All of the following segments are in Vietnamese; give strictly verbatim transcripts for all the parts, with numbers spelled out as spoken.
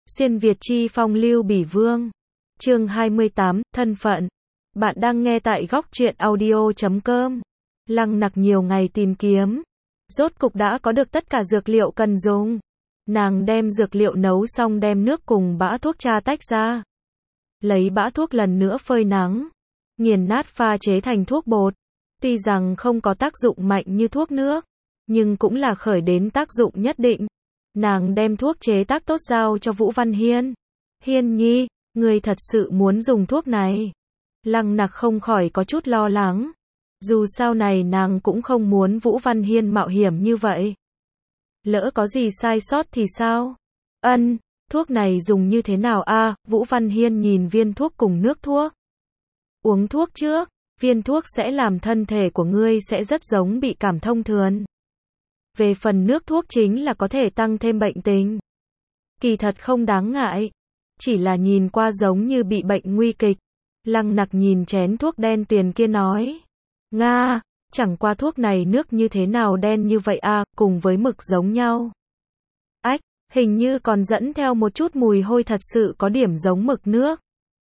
Xuyên Việt chi phong lưu bỉ vương. Chương hai mươi tám, thân phận. Bạn đang nghe tại góc truyện audio chấm com. Lăng Nặc nhiều ngày tìm kiếm, rốt cục đã có được tất cả dược liệu cần dùng. Nàng đem dược liệu nấu xong đem nước cùng bã thuốc tra tách ra. Lấy bã thuốc lần nữa phơi nắng, nghiền nát pha chế thành thuốc bột. Tuy rằng không có tác dụng mạnh như thuốc nước, nhưng cũng là khởi đến tác dụng nhất định. Nàng đem thuốc chế tác tốt giao cho Vũ Văn Hiên. Hiên nhi, ngươi thật sự muốn dùng thuốc này? Lăng Nặc không khỏi có chút lo lắng. Dù sao này nàng cũng không muốn Vũ Văn Hiên mạo hiểm như vậy. Lỡ có gì sai sót thì sao? Ân, thuốc này dùng như thế nào a? À, Vũ Văn Hiên nhìn viên thuốc cùng nước thuốc. Uống thuốc trước, viên thuốc sẽ làm thân thể của ngươi sẽ rất giống bị cảm thông thường. Về phần nước thuốc chính là có thể tăng thêm bệnh tình. Kỳ thật không đáng ngại, chỉ là nhìn qua giống như bị bệnh nguy kịch. Lăng Nặc nhìn chén thuốc đen tuyền kia nói. Nga, chẳng qua thuốc này nước như thế nào đen như vậy a, à, cùng với mực giống nhau. Ách, hình như còn dẫn theo một chút mùi hôi thật sự có điểm giống mực nước.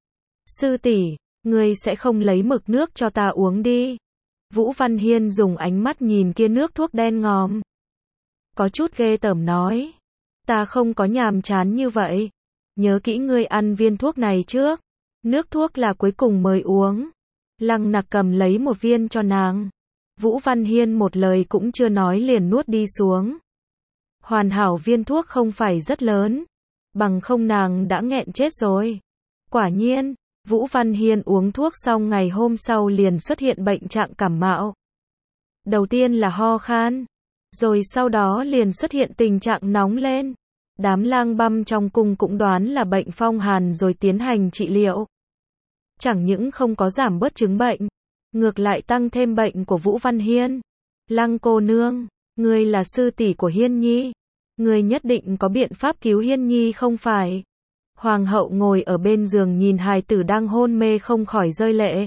Sư tỷ, ngươi sẽ không lấy mực nước cho ta uống đi. Vũ Văn Hiên dùng ánh mắt nhìn kia nước thuốc đen ngòm. Có chút ghê tởm nói. Ta không có nhàm chán như vậy. Nhớ kỹ ngươi ăn viên thuốc này trước. Nước thuốc là cuối cùng mới uống. Lăng Nặc cầm lấy một viên cho nàng. Vũ Văn Hiên một lời cũng chưa nói liền nuốt đi xuống. Hoàn hảo viên thuốc không phải rất lớn. Bằng không nàng đã nghẹn chết rồi. Quả nhiên, Vũ Văn Hiên uống thuốc xong ngày hôm sau liền xuất hiện bệnh trạng cảm mạo. Đầu tiên là ho khan. Rồi sau đó liền xuất hiện tình trạng nóng lên. Đám lang băm trong cung cũng đoán là bệnh phong hàn rồi tiến hành trị liệu. Chẳng những không có giảm bớt chứng bệnh, ngược lại tăng thêm bệnh của Vũ Văn Hiên. Lăng cô nương, ngươi là sư tỷ của Hiên nhi. Ngươi nhất định có biện pháp cứu Hiên nhi không phải? Hoàng hậu ngồi ở bên giường nhìn hài tử đang hôn mê không khỏi rơi lệ.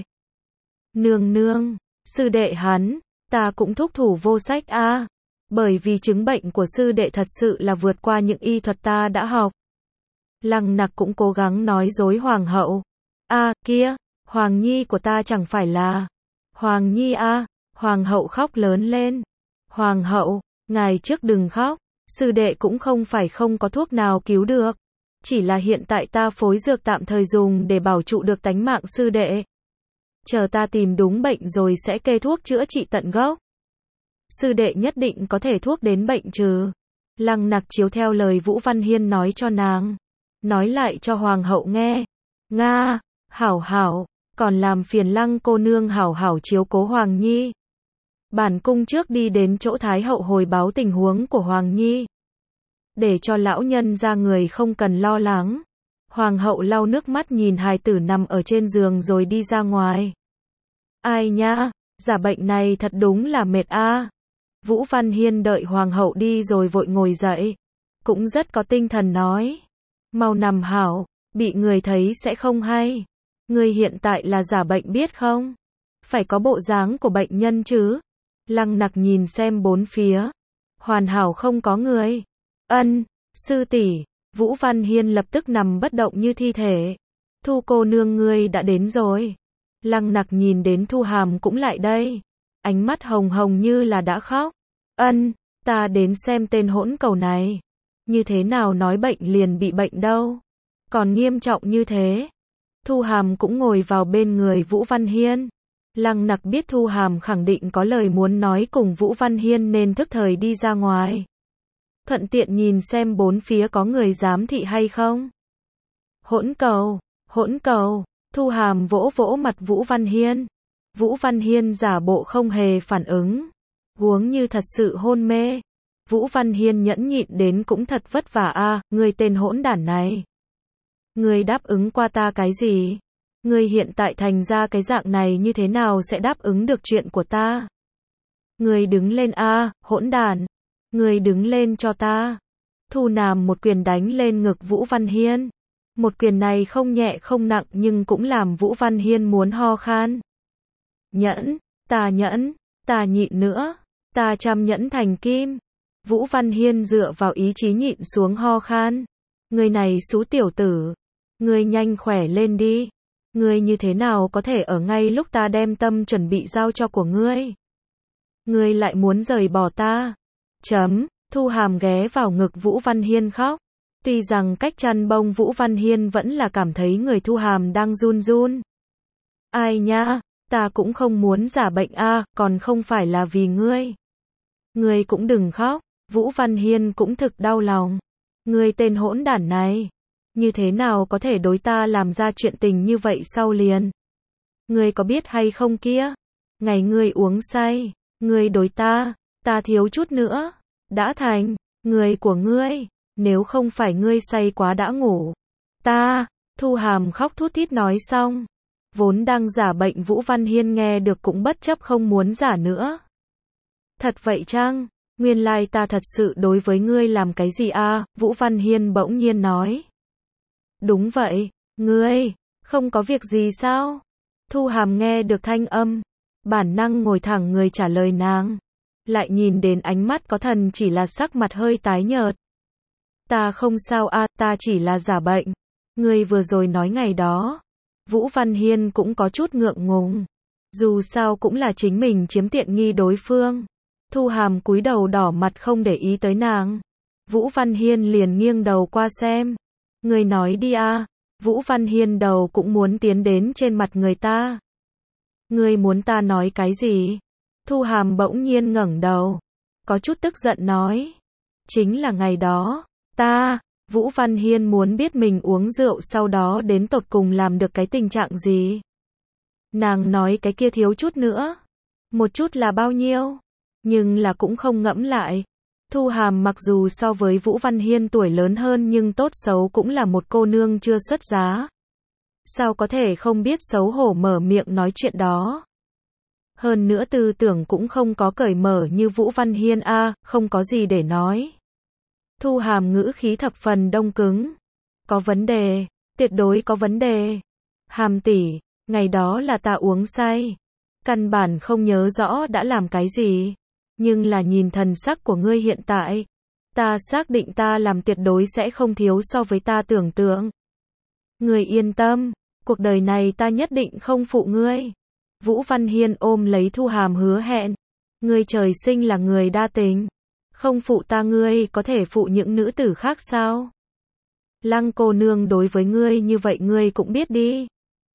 Nương nương, sư đệ hắn, ta cũng thúc thủ vô sách a. À. Bởi vì chứng bệnh của sư đệ thật sự là vượt qua những y thuật ta đã học. Lăng Nặc cũng cố gắng nói dối hoàng hậu. A, à, kia, Hoàng nhi của ta chẳng phải là... Hoàng nhi a, à, hoàng hậu khóc lớn lên. Hoàng hậu, ngài trước đừng khóc, sư đệ cũng không phải không có thuốc nào cứu được. Chỉ là hiện tại ta phối dược tạm thời dùng để bảo trụ được tánh mạng sư đệ. Chờ ta tìm đúng bệnh rồi sẽ kê thuốc chữa trị tận gốc. Sư đệ nhất định có thể thuốc đến bệnh trừ. Lăng Nặc chiếu theo lời Vũ Văn Hiên nói cho nàng. Nói lại cho hoàng hậu nghe. Nga, hảo hảo, còn làm phiền Lăng cô nương hảo hảo chiếu cố Hoàng nhi. Bản cung trước đi đến chỗ Thái hậu hồi báo tình huống của Hoàng nhi. Để cho lão nhân ra người không cần lo lắng. Hoàng hậu lau nước mắt nhìn hài tử nằm ở trên giường rồi đi ra ngoài. Ai nhá, giả bệnh này thật đúng là mệt a. À. Vũ Văn Hiên đợi hoàng hậu đi rồi vội ngồi dậy. Cũng rất có tinh thần nói. Mau nằm hảo, bị người thấy sẽ không hay. Người hiện tại là giả bệnh biết không? Phải có bộ dáng của bệnh nhân chứ. Lăng Nặc nhìn xem bốn phía. Hoàn hảo không có người. Ân, sư tỷ. Vũ Văn Hiên lập tức nằm bất động như thi thể. Thu cô nương ngươi đã đến rồi. Lăng Nặc nhìn đến Thu Hàm cũng lại đây. Ánh mắt hồng hồng như là đã khóc. Ân, ta đến xem tên hỗn cầu này. Như thế nào nói bệnh liền bị bệnh đâu. Còn nghiêm trọng như thế. Thu Hàm cũng ngồi vào bên người Vũ Văn Hiên. Lăng Nặc biết Thu Hàm khẳng định có lời muốn nói cùng Vũ Văn Hiên nên thức thời đi ra ngoài. Thuận tiện nhìn xem bốn phía có người giám thị hay không. Hỗn cầu, hỗn cầu. Thu Hàm vỗ vỗ mặt Vũ Văn Hiên. Vũ Văn Hiên giả bộ không hề phản ứng. Huống như thật sự hôn mê. Vũ Văn Hiên nhẫn nhịn đến cũng thật vất vả a, à, người tên hỗn đản này. Ngươi đáp ứng qua ta cái gì? Ngươi hiện tại thành ra cái dạng này như thế nào sẽ đáp ứng được chuyện của ta? Ngươi đứng lên a, à, hỗn đản. Ngươi đứng lên cho ta. Thu Nam một quyền đánh lên ngực Vũ Văn Hiên. Một quyền này không nhẹ không nặng nhưng cũng làm Vũ Văn Hiên muốn ho khan. Nhẫn, ta nhẫn, ta nhịn nữa, ta trăm nhẫn thành kim. Vũ Văn Hiên dựa vào ý chí nhịn xuống ho khan. Ngươi này xú tiểu tử. Ngươi nhanh khỏe lên đi. Ngươi như thế nào có thể ở ngay lúc ta đem tâm chuẩn bị giao cho của ngươi? Ngươi lại muốn rời bỏ ta. Chấm, Thu Hàm ghé vào ngực Vũ Văn Hiên khóc. Tuy rằng cách chăn bông Vũ Văn Hiên vẫn là cảm thấy người Thu Hàm đang run run. Ai nhá, ta cũng không muốn giả bệnh a, còn không phải là vì ngươi. Ngươi cũng đừng khóc, Vũ Văn Hiên cũng thực đau lòng. Ngươi tên hỗn đản này, như thế nào có thể đối ta làm ra chuyện tình như vậy sau liền? Ngươi có biết hay không kia? Ngày ngươi uống say, ngươi đối ta, ta thiếu chút nữa, đã thành, người của ngươi, nếu không phải ngươi say quá đã ngủ. Ta, Thu Hàm khóc thút thít nói xong. Vốn đang giả bệnh Vũ Văn Hiên nghe được cũng bất chấp không muốn giả nữa. Thật vậy chăng? Nguyên lai ta thật sự đối với ngươi làm cái gì a? Vũ Văn Hiên bỗng nhiên nói. Đúng vậy, ngươi, không có việc gì sao? Thu Hàm nghe được thanh âm, bản năng ngồi thẳng người trả lời nàng. Lại nhìn đến ánh mắt có thần chỉ là sắc mặt hơi tái nhợt. Ta không sao a, ta chỉ là giả bệnh. Ngươi vừa rồi nói ngày đó. Vũ Văn Hiên cũng có chút ngượng ngùng. Dù sao cũng là chính mình chiếm tiện nghi đối phương. Thu Hàm cúi đầu đỏ mặt không để ý tới nàng. Vũ Văn Hiên liền nghiêng đầu qua xem. Ngươi nói đi a. Vũ Văn Hiên đầu cũng muốn tiến đến trên mặt người ta. Ngươi muốn ta nói cái gì? Thu Hàm bỗng nhiên ngẩng đầu. Có chút tức giận nói. Chính là ngày đó. Ta, Vũ Văn Hiên muốn biết mình uống rượu sau đó đến tột cùng làm được cái tình trạng gì. Nàng nói cái kia thiếu chút nữa. Một chút là bao nhiêu? Nhưng là cũng không ngẫm lại. Thu Hàm mặc dù so với Vũ Văn Hiên tuổi lớn hơn nhưng tốt xấu cũng là một cô nương chưa xuất giá. Sao có thể không biết xấu hổ mở miệng nói chuyện đó? Hơn nữa tư tưởng cũng không có cởi mở như Vũ Văn Hiên a, không có gì để nói. Thu Hàm ngữ khí thập phần đông cứng. Có vấn đề, tuyệt đối có vấn đề. Hàm tỷ, ngày đó là ta uống say. Căn bản không nhớ rõ đã làm cái gì. Nhưng là nhìn thần sắc của ngươi hiện tại. Ta xác định ta làm tuyệt đối sẽ không thiếu so với ta tưởng tượng. Ngươi yên tâm, cuộc đời này ta nhất định không phụ ngươi. Vũ Văn Hiên ôm lấy Thu Hàm hứa hẹn. Ngươi trời sinh là người đa tình. Không phụ ta ngươi có thể phụ những nữ tử khác sao? Lăng cô nương đối với ngươi như vậy ngươi cũng biết đi.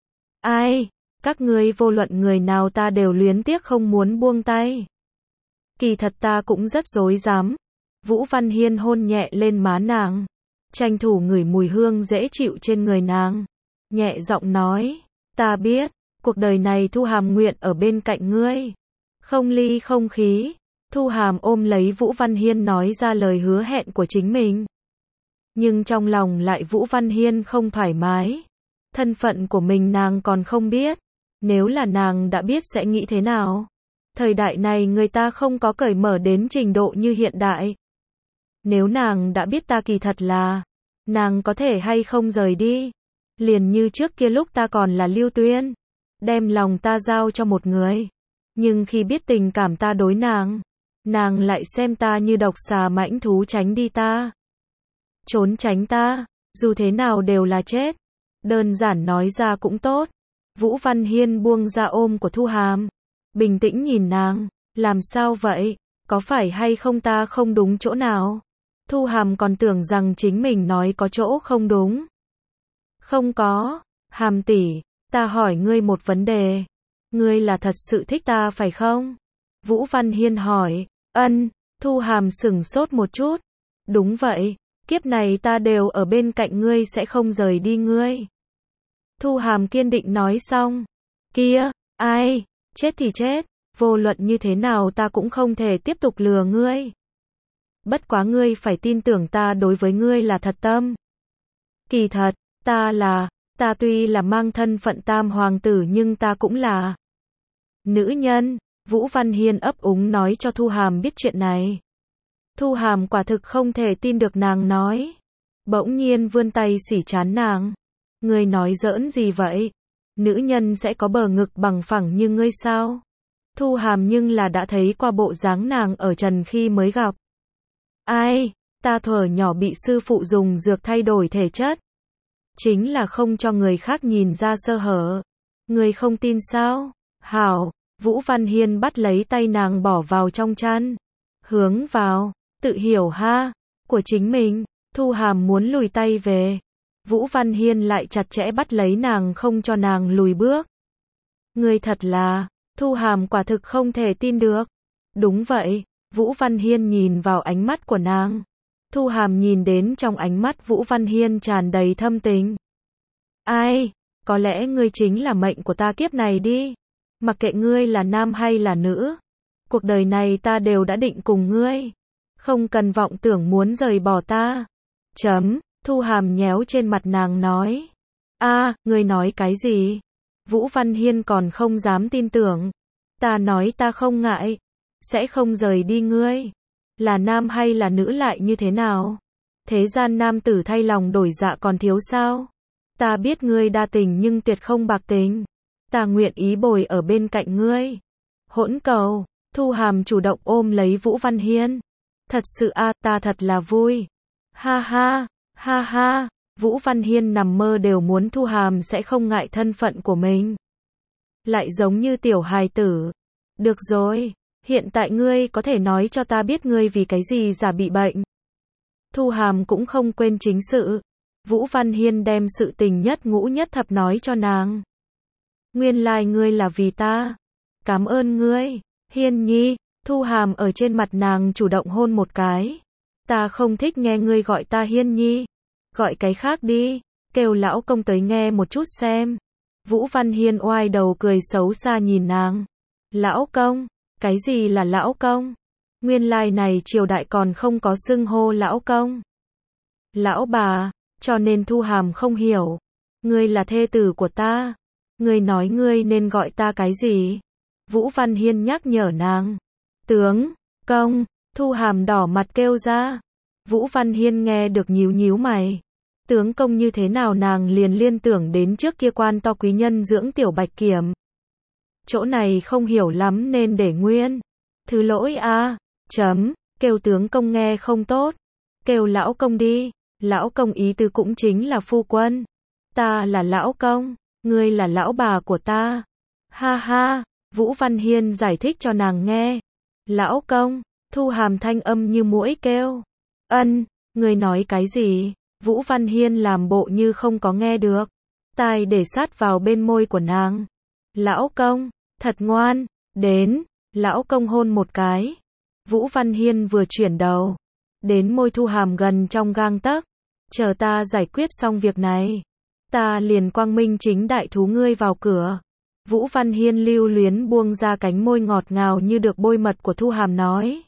Ai? Các ngươi vô luận người nào ta đều luyến tiếc không muốn buông tay. Kỳ thật ta cũng rất dối dám. Vũ Văn Hiên hôn nhẹ lên má nàng. Tranh thủ ngửi mùi hương dễ chịu trên người nàng. Nhẹ giọng nói. Ta biết, cuộc đời này Thu Hàm nguyện ở bên cạnh ngươi. Không ly không khí. Thu Hàm ôm lấy Vũ Văn Hiên nói ra lời hứa hẹn của chính mình. Nhưng trong lòng lại Vũ Văn Hiên không thoải mái. Thân phận của mình nàng còn không biết. Nếu là nàng đã biết sẽ nghĩ thế nào? Thời đại này người ta không có cởi mở đến trình độ như hiện đại. Nếu nàng đã biết ta kỳ thật là, nàng có thể hay không rời đi? Liền như trước kia lúc ta còn là Lưu Tuyên. Đem lòng ta giao cho một người. Nhưng khi biết tình cảm ta đối nàng, nàng lại xem ta như độc xà mãnh thú tránh đi ta. Trốn tránh ta, dù thế nào đều là chết. Đơn giản nói ra cũng tốt. Vũ Văn Hiên buông ra ôm của Thu Hàm. Bình tĩnh nhìn nàng, làm sao vậy? Có phải hay không ta không đúng chỗ nào? Thu Hàm còn tưởng rằng chính mình nói có chỗ không đúng. Không có, Hàm tỷ, ta hỏi ngươi một vấn đề. Ngươi là thật sự thích ta phải không? Vũ Văn Hiên hỏi. Ân, Thu Hàm sửng sốt một chút. Đúng vậy, kiếp này ta đều ở bên cạnh ngươi sẽ không rời đi ngươi. Thu Hàm kiên định nói xong. Kia, ai, chết thì chết, vô luận như thế nào ta cũng không thể tiếp tục lừa ngươi. Bất quá ngươi phải tin tưởng ta đối với ngươi là thật tâm. Kỳ thật, ta là, ta tuy là mang thân phận tam hoàng tử nhưng ta cũng là nữ nhân. Vũ Văn Hiên ấp úng nói cho Thu Hàm biết chuyện này. Thu Hàm quả thực không thể tin được nàng nói. Bỗng nhiên vươn tay xỉ trán nàng. Ngươi nói giỡn gì vậy? Nữ nhân sẽ có bờ ngực bằng phẳng như ngươi sao? Thu Hàm nhưng là đã thấy qua bộ dáng nàng ở trần khi mới gặp. Ai? Ta thuở nhỏ bị sư phụ dùng dược thay đổi thể chất. Chính là không cho người khác nhìn ra sơ hở. Người không tin sao? Hảo, Vũ Văn Hiên bắt lấy tay nàng bỏ vào trong chăn. Hướng vào, tự hiểu ha, của chính mình. Thu Hàm muốn lùi tay về. Vũ Văn Hiên lại chặt chẽ bắt lấy nàng không cho nàng lùi bước. Người thật là, Thu Hàm quả thực không thể tin được. Đúng vậy, Vũ Văn Hiên nhìn vào ánh mắt của nàng. Thu Hàm nhìn đến trong ánh mắt Vũ Văn Hiên tràn đầy thâm tình. Ai, có lẽ ngươi chính là mệnh của ta kiếp này đi. Mặc kệ ngươi là nam hay là nữ, cuộc đời này ta đều đã định cùng ngươi. Không cần vọng tưởng muốn rời bỏ ta. Chấm, Thu Hàm nhéo trên mặt nàng nói. A, ngươi nói cái gì? Vũ Văn Hiên còn không dám tin tưởng. Ta nói ta không ngại, sẽ không rời đi ngươi. Là nam hay là nữ lại như thế nào? Thế gian nam tử thay lòng đổi dạ còn thiếu sao? Ta biết ngươi đa tình nhưng tuyệt không bạc tình. Ta nguyện ý bồi ở bên cạnh ngươi. Hỗn cầu, Thu Hàm chủ động ôm lấy Vũ Văn Hiên. Thật sự a, ta thật là vui. Ha ha, ha ha, Vũ Văn Hiên nằm mơ đều muốn Thu Hàm sẽ không ngại thân phận của mình. Lại giống như tiểu hài tử. Được rồi, hiện tại ngươi có thể nói cho ta biết ngươi vì cái gì giả bị bệnh. Thu Hàm cũng không quên chính sự. Vũ Văn Hiên đem sự tình nhất ngũ nhất thập nói cho nàng. Nguyên lai ngươi là vì ta. Cảm ơn ngươi, Hiên Nhi. Thu Hàm ở trên mặt nàng chủ động hôn một cái. Ta không thích nghe ngươi gọi ta Hiên Nhi. Gọi cái khác đi, kêu lão công tới nghe một chút xem. Vũ Văn Hiên oai đầu cười xấu xa nhìn nàng. Lão công, cái gì là lão công? Nguyên lai này triều đại còn không có xưng hô lão công. Lão bà, cho nên Thu Hàm không hiểu. Ngươi là thê tử của ta. Ngươi nói ngươi nên gọi ta cái gì? Vũ Văn Hiên nhắc nhở nàng. Tướng, công, Thu Hàm đỏ mặt kêu ra. Vũ Văn Hiên nghe được nhíu nhíu mày. Tướng công như thế nào nàng liền liên tưởng đến trước kia quan to quý nhân dưỡng tiểu bạch kiểm. Chỗ này không hiểu lắm nên để nguyên. Thứ lỗi a, chấm, kêu tướng công nghe không tốt. Kêu lão công đi, lão công ý tứ cũng chính là phu quân. Ta là lão công, ngươi là lão bà của ta. Ha ha, Vũ Văn Hiên giải thích cho nàng nghe. Lão công, Thu Hàm thanh âm như muỗi kêu. Ân, ngươi nói cái gì? Vũ Văn Hiên làm bộ như không có nghe được. Tai để sát vào bên môi của nàng. Lão công, thật ngoan, đến, lão công hôn một cái. Vũ Văn Hiên vừa chuyển đầu, đến môi Thu Hàm gần trong gang tấc. Chờ ta giải quyết xong việc này, ta liền quang minh chính đại thú ngươi vào cửa. Vũ Văn Hiên lưu luyến buông ra cánh môi ngọt ngào như được bôi mật của Thu Hàm nói.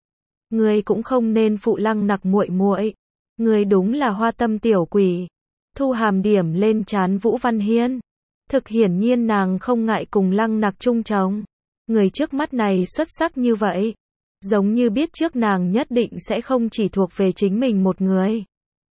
Ngươi cũng không nên phụ Lăng Nặc muội muội. Ngươi đúng là hoa tâm tiểu quỷ. Thu Hàm điểm lên trán Vũ Văn Hiên. Thực hiển nhiên nàng không ngại cùng Lăng Nặc chung chồng. Người trước mắt này xuất sắc như vậy. Giống như biết trước nàng nhất định sẽ không chỉ thuộc về chính mình một người.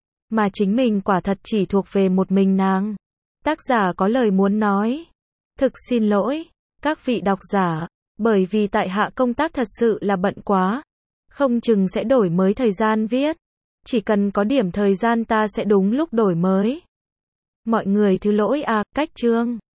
Mà chính mình quả thật chỉ thuộc về một mình nàng. Tác giả có lời muốn nói. Thực xin lỗi, các vị độc giả. Bởi vì tại hạ công tác thật sự là bận quá. Không chừng sẽ đổi mới thời gian viết. Chỉ cần có điểm thời gian ta sẽ đúng lúc đổi mới. Mọi người thứ lỗi à, cách chương.